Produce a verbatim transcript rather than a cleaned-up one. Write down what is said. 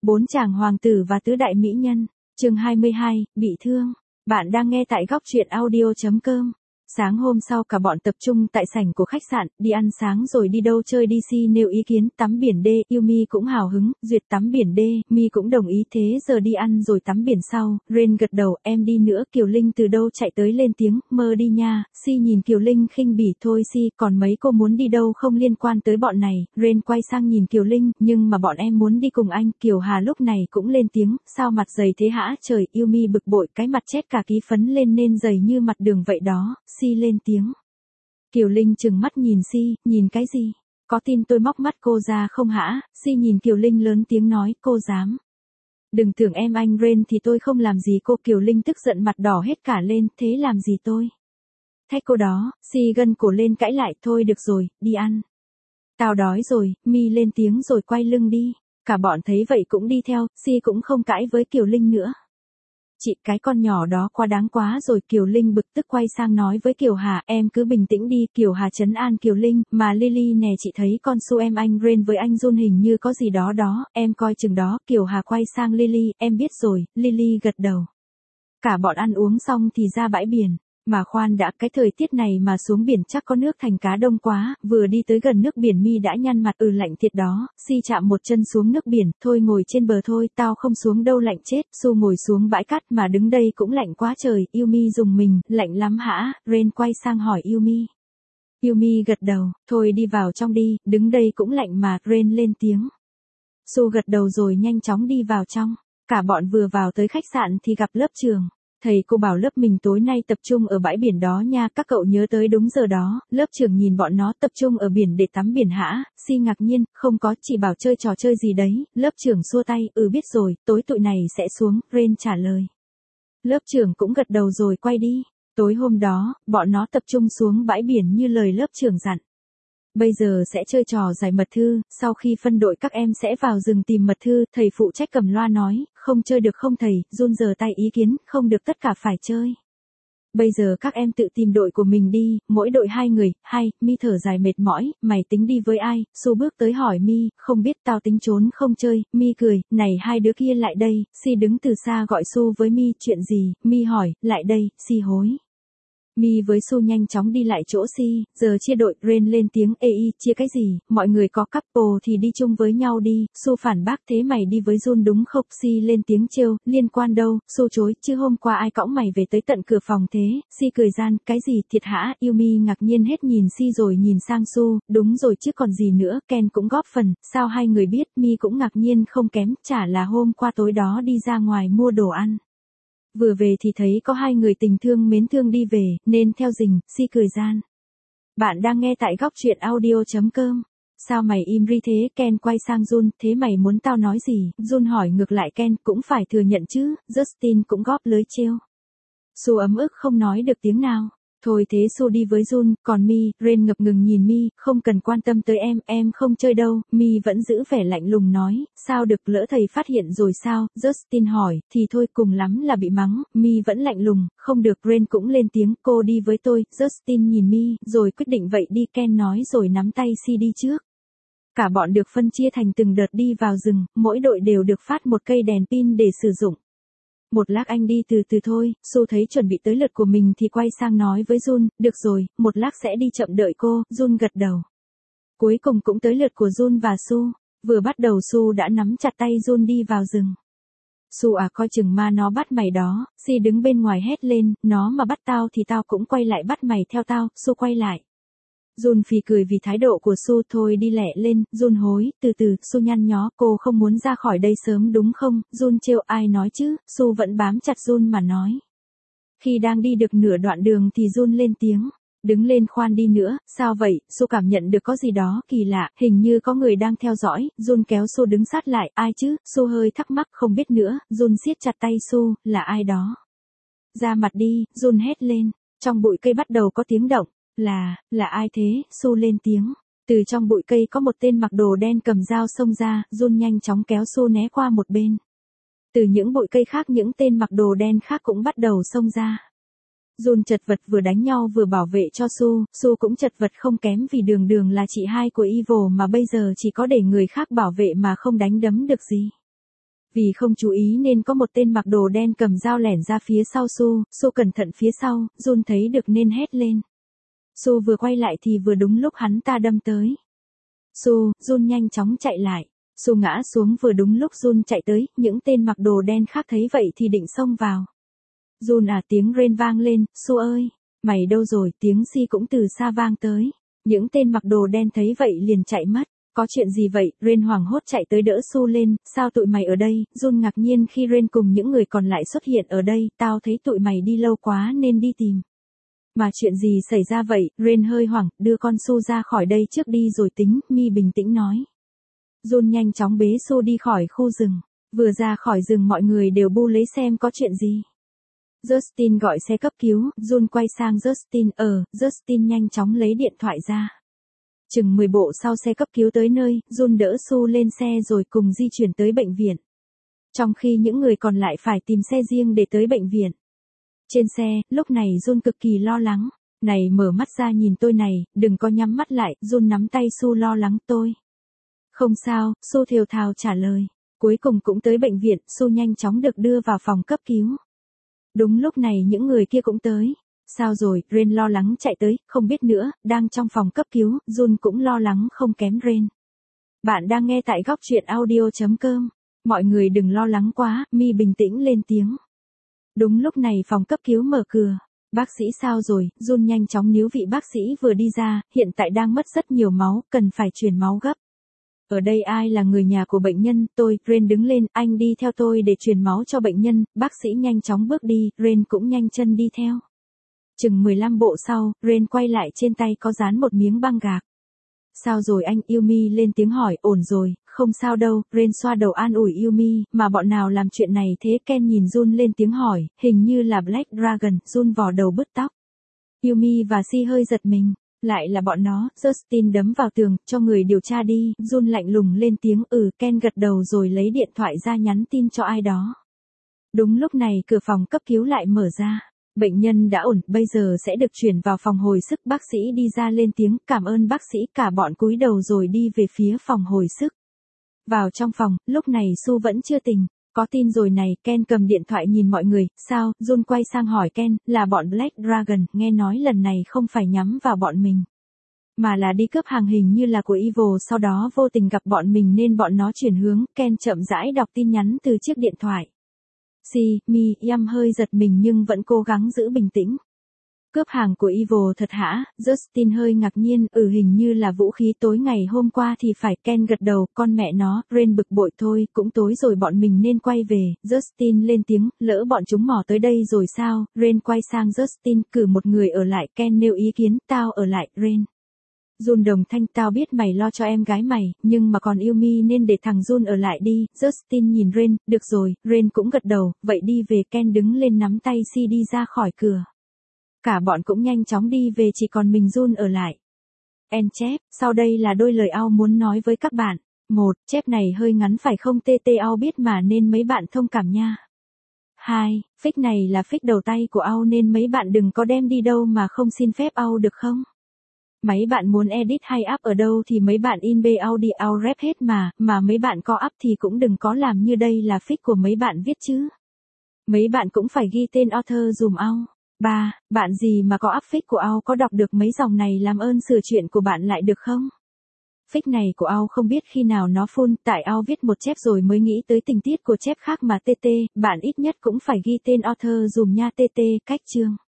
Bốn chàng hoàng tử và tứ đại mỹ nhân. Chương hai mươi hai, bị thương. Bạn đang nghe tại góc truyện audio chấm com. Sáng hôm sau cả bọn tập trung tại sảnh của khách sạn, đi ăn sáng rồi đi đâu chơi đi. Si nêu ý kiến tắm biển đê, Yumi cũng hào hứng, duyệt tắm biển đê, Mi cũng đồng ý thế giờ đi ăn rồi tắm biển sau. Ren gật đầu, em đi nữa. Kiều Linh từ đâu chạy tới lên tiếng, mơ đi nha. Si nhìn Kiều Linh khinh bỉ, thôi Si, còn mấy cô muốn đi đâu không liên quan tới bọn này. Ren quay sang nhìn Kiều Linh, nhưng mà bọn em muốn đi cùng anh. Kiều Hà lúc này cũng lên tiếng, sao mặt dày thế hả trời. Yumi bực bội, cái mặt chét cả ký phấn lên nên dày như mặt đường vậy đó. Si lên tiếng. Kiều Linh trừng mắt nhìn Si, nhìn cái gì? Có tin tôi móc mắt cô ra không hả? Si nhìn Kiều Linh lớn tiếng nói, cô dám. Đừng tưởng em anh Ren thì tôi không làm gì cô. Kiều Linh tức giận mặt đỏ hết cả lên, thế làm gì tôi? Thách cô đó. Si gân cổ lên cãi lại, thôi được rồi, đi ăn. Tao đói rồi. Mi lên tiếng rồi quay lưng đi. Cả bọn thấy vậy cũng đi theo, Si cũng không cãi với Kiều Linh nữa. Chị, cái con nhỏ đó quá đáng quá rồi. Kiều Linh bực tức quay sang nói với Kiều Hà, em cứ bình tĩnh đi. Kiều Hà trấn an Kiều Linh, mà Lily nè, chị thấy con Su em anh Ren với anh Jun hình như có gì đó đó, em coi chừng đó. Kiều Hà quay sang Lily, em biết rồi. Lily gật đầu. Cả bọn ăn uống xong thì ra bãi biển. Mà khoan đã, cái thời tiết này mà xuống biển chắc có nước thành cá đông quá. Vừa đi tới gần nước biển Mi đã nhăn mặt, ừ lạnh thiệt đó. Si chạm một chân xuống nước biển, thôi ngồi trên bờ thôi, tao không xuống đâu lạnh chết. Su ngồi xuống bãi cát, mà đứng đây cũng lạnh quá trời. Yumi dùng mình, lạnh lắm hả? Ren quay sang hỏi Yumi. Yumi gật đầu, thôi đi vào trong đi, đứng đây cũng lạnh mà. Ren lên tiếng. Su gật đầu rồi nhanh chóng đi vào trong. Cả bọn vừa vào tới khách sạn thì gặp lớp trường. Thầy cô bảo lớp mình tối nay tập trung ở bãi biển đó nha, các cậu nhớ tới đúng giờ đó. Lớp trưởng nhìn bọn nó tập trung ở biển để tắm biển hả? Si ngạc nhiên, không có, chỉ bảo chơi trò chơi gì đấy. Lớp trưởng xua tay, ừ biết rồi, tối tụi này sẽ xuống. Ren trả lời. Lớp trưởng cũng gật đầu rồi quay đi. Tối hôm đó, bọn nó tập trung xuống bãi biển như lời lớp trưởng dặn. Bây giờ sẽ chơi trò giải mật thư, sau khi phân đội các em sẽ vào rừng tìm mật thư. Thầy phụ trách cầm loa nói, không chơi được không thầy? Jun giơ tay ý kiến, không được, tất cả phải chơi. Bây giờ các em tự tìm đội của mình đi, mỗi đội hai người. Hai, Mi thở dài mệt mỏi, mày tính đi với ai? Su bước tới hỏi Mi, không biết, tao tính trốn không chơi. Mi cười, này hai đứa kia lại đây. Si đứng từ xa gọi Su với Mi, chuyện gì? Mi hỏi, lại đây. Si hối. Mi với Su nhanh chóng đi lại chỗ Si, giờ chia đội. Ren lên tiếng, ê y, chia cái gì, mọi người có couple thì đi chung với nhau đi. Su phản bác, thế mày đi với Jun đúng không? Si lên tiếng trêu, liên quan đâu? Su chối, chứ hôm qua ai cõng mày về tới tận cửa phòng thế? Si cười gian, cái gì, thiệt hả? Yumi ngạc nhiên hết nhìn Si rồi nhìn sang Su, đúng rồi chứ còn gì nữa. Ken cũng góp phần, sao hai người biết? Mi cũng ngạc nhiên không kém, chả là hôm qua tối đó đi ra ngoài mua đồ ăn. Vừa về thì thấy có hai người tình thương mến thương đi về, nên theo rình. Si cười gian. Bạn đang nghe tại góc truyện audio chấm com. Sao mày im ri thế? Ken quay sang Jun, thế mày muốn tao nói gì? Jun hỏi ngược lại Ken, cũng phải thừa nhận chứ. Justin cũng góp lưới trêu. Su ấm ức không nói được tiếng nào. Thôi thế Su đi với Jun, còn Mi. Ren ngập ngừng nhìn Mi, không cần quan tâm tới em, em không chơi đâu. Mi vẫn giữ vẻ lạnh lùng nói, sao được, lỡ thầy phát hiện rồi sao? Justin hỏi, thì thôi cùng lắm là bị mắng. Mi vẫn lạnh lùng, không được. Ren cũng lên tiếng, cô đi với tôi. Justin nhìn Mi, rồi quyết định vậy đi. Ken nói rồi nắm tay Si đi trước. Cả bọn được phân chia thành từng đợt đi vào rừng, mỗi đội đều được phát một cây đèn pin để sử dụng. Một lát anh đi từ từ thôi. Su thấy chuẩn bị tới lượt của mình thì quay sang nói với Jun, được rồi, một lát sẽ đi chậm đợi cô. Jun gật đầu. Cuối cùng cũng tới lượt của Jun và Su. Vừa bắt đầu Su đã nắm chặt tay Jun đi vào rừng. Su à, coi chừng ma nó bắt mày đó. Si đứng bên ngoài hét lên, nó mà bắt tao thì tao cũng quay lại bắt mày theo tao. Su quay lại. Jun phì cười vì thái độ của Su, thôi đi lẹ lên. Jun hối, từ từ. Su nhăn nhó, cô không muốn ra khỏi đây sớm đúng không? Jun trêu, ai nói chứ? Su vẫn bám chặt Jun mà nói. Khi đang đi được nửa đoạn đường thì Jun lên tiếng. Đứng lên, khoan đi nữa. Sao vậy? Su cảm nhận được có gì đó kỳ lạ, hình như có người đang theo dõi. Jun kéo Su đứng sát lại, ai chứ? Su hơi thắc mắc, không biết nữa. Jun siết chặt tay Su, là ai đó? Ra mặt đi. Jun hét lên. Trong bụi cây bắt đầu có tiếng động. Là, là ai thế? Su lên tiếng. Từ trong bụi cây có một tên mặc đồ đen cầm dao xông ra. Jun nhanh chóng kéo Su né qua một bên. Từ những bụi cây khác những tên mặc đồ đen khác cũng bắt đầu xông ra. Jun chật vật vừa đánh nhau vừa bảo vệ cho Su. Su cũng chật vật không kém vì đường đường là chị hai của Evil mà bây giờ chỉ có để người khác bảo vệ mà không đánh đấm được gì. Vì không chú ý nên có một tên mặc đồ đen cầm dao lẻn ra phía sau Su, Su cẩn thận phía sau, Jun thấy được nên hét lên. Su vừa quay lại thì vừa đúng lúc hắn ta đâm tới. Su, Jun nhanh chóng chạy lại. Su ngã xuống vừa đúng lúc Jun chạy tới, những tên mặc đồ đen khác thấy vậy thì định xông vào. Jun à, tiếng rên vang lên, Su ơi, mày đâu rồi, tiếng Si cũng từ xa vang tới. Những tên mặc đồ đen thấy vậy liền chạy mất. Có chuyện gì vậy? Ren hoảng hốt chạy tới đỡ Su lên, sao tụi mày ở đây? Jun ngạc nhiên khi Ren cùng những người còn lại xuất hiện ở đây, tao thấy tụi mày đi lâu quá nên đi tìm. Mà chuyện gì xảy ra vậy? Ren hơi hoảng, đưa con Su ra khỏi đây trước đi rồi tính, Mi bình tĩnh nói. Jun nhanh chóng bế Su đi khỏi khu rừng. Vừa ra khỏi rừng mọi người đều bu lấy xem có chuyện gì. Justin gọi xe cấp cứu, Jun quay sang Justin, ờ, Justin nhanh chóng lấy điện thoại ra. Chừng mười bộ sau xe cấp cứu tới nơi, Jun đỡ Su lên xe rồi cùng di chuyển tới bệnh viện. Trong khi những người còn lại phải tìm xe riêng để tới bệnh viện. Trên xe, lúc này Jun cực kỳ lo lắng. Này mở mắt ra nhìn tôi này, đừng có nhắm mắt lại, Jun nắm tay Su lo lắng tôi. Không sao, Su thều thào trả lời. Cuối cùng cũng tới bệnh viện, Su nhanh chóng được đưa vào phòng cấp cứu. Đúng lúc này những người kia cũng tới. Sao rồi? Ren lo lắng chạy tới, không biết nữa, đang trong phòng cấp cứu, Jun cũng lo lắng không kém Ren. Bạn đang nghe tại góc truyện audio chấm com. Mọi người đừng lo lắng quá, Mi bình tĩnh lên tiếng. Đúng lúc này phòng cấp cứu mở cửa. Bác sĩ sao rồi? Jun nhanh chóng níu vị bác sĩ vừa đi ra, hiện tại đang mất rất nhiều máu, cần phải truyền máu gấp. Ở đây ai là người nhà của bệnh nhân? Tôi, Ren đứng lên, anh đi theo tôi để truyền máu cho bệnh nhân, bác sĩ nhanh chóng bước đi, Ren cũng nhanh chân đi theo. Chừng mười lăm bộ sau, Ren quay lại trên tay có dán một miếng băng gạc. Sao rồi anh? Yumi lên tiếng hỏi, ổn rồi, không sao đâu, Ren xoa đầu an ủi Yumi, mà bọn nào làm chuyện này thế? Ken nhìn Jun lên tiếng hỏi, hình như là Black Dragon, Jun vò đầu bứt tóc. Yumi và Si hơi giật mình, lại là bọn nó, Justin đấm vào tường, cho người điều tra đi, Jun lạnh lùng lên tiếng, ừ, Ken gật đầu rồi lấy điện thoại ra nhắn tin cho ai đó. Đúng lúc này cửa phòng cấp cứu lại mở ra. Bệnh nhân đã ổn, bây giờ sẽ được chuyển vào phòng hồi sức. Bác sĩ đi ra lên tiếng, cảm ơn bác sĩ, cả bọn cúi đầu rồi đi về phía phòng hồi sức. Vào trong phòng, lúc này Su vẫn chưa tỉnh. Có tin rồi này, Ken cầm điện thoại nhìn mọi người, sao? Jun quay sang hỏi Ken, là bọn Black Dragon, nghe nói lần này không phải nhắm vào bọn mình. Mà là đi cướp hàng hình như là của Evil, sau đó vô tình gặp bọn mình nên bọn nó chuyển hướng. Ken chậm rãi đọc tin nhắn từ chiếc điện thoại. Si, Mi, Yam hơi giật mình nhưng vẫn cố gắng giữ bình tĩnh. Cướp hàng của Evil thật hả? Justin hơi ngạc nhiên, ừ hình như là vũ khí tối ngày hôm qua thì phải. Ken gật đầu, con mẹ nó, Ren bực bội thôi, cũng tối rồi bọn mình nên quay về. Justin lên tiếng, lỡ bọn chúng mò tới đây rồi sao? Ren quay sang Justin, cử một người ở lại. Ken nêu ý kiến, tao ở lại, Ren. Jun đồng thanh, tao biết mày lo cho em gái mày, nhưng mà còn Yumi nên để thằng Jun ở lại đi. Justin nhìn Ren, được rồi, Ren cũng gật đầu, vậy đi về. Ken đứng lên nắm tay Si đi ra khỏi cửa. Cả bọn cũng nhanh chóng đi về, chỉ còn mình Jun ở lại. En chép, sau đây là đôi lời Ao muốn nói với các bạn. Một, chép này hơi ngắn phải không? tê tê Ao biết mà nên mấy bạn thông cảm nha. Hai, phích này là phích đầu tay của Ao nên mấy bạn đừng có đem đi đâu mà không xin phép Ao được không? Mấy bạn muốn edit hay up ở đâu thì mấy bạn in bê Audi Ao rep hết mà, mà mấy bạn có up thì cũng đừng có làm như đây là phích của mấy bạn viết chứ. Mấy bạn cũng phải ghi tên author dùm Ao. Ba, bạn gì mà có up phích của Ao có đọc được mấy dòng này làm ơn sửa chuyện của bạn lại được không? Phích này của Ao không biết khi nào nó full, tại Ao viết một chép rồi mới nghĩ tới tình tiết của chép khác mà tê tê, bạn ít nhất cũng phải ghi tên author dùm nha tê tê, cách chương.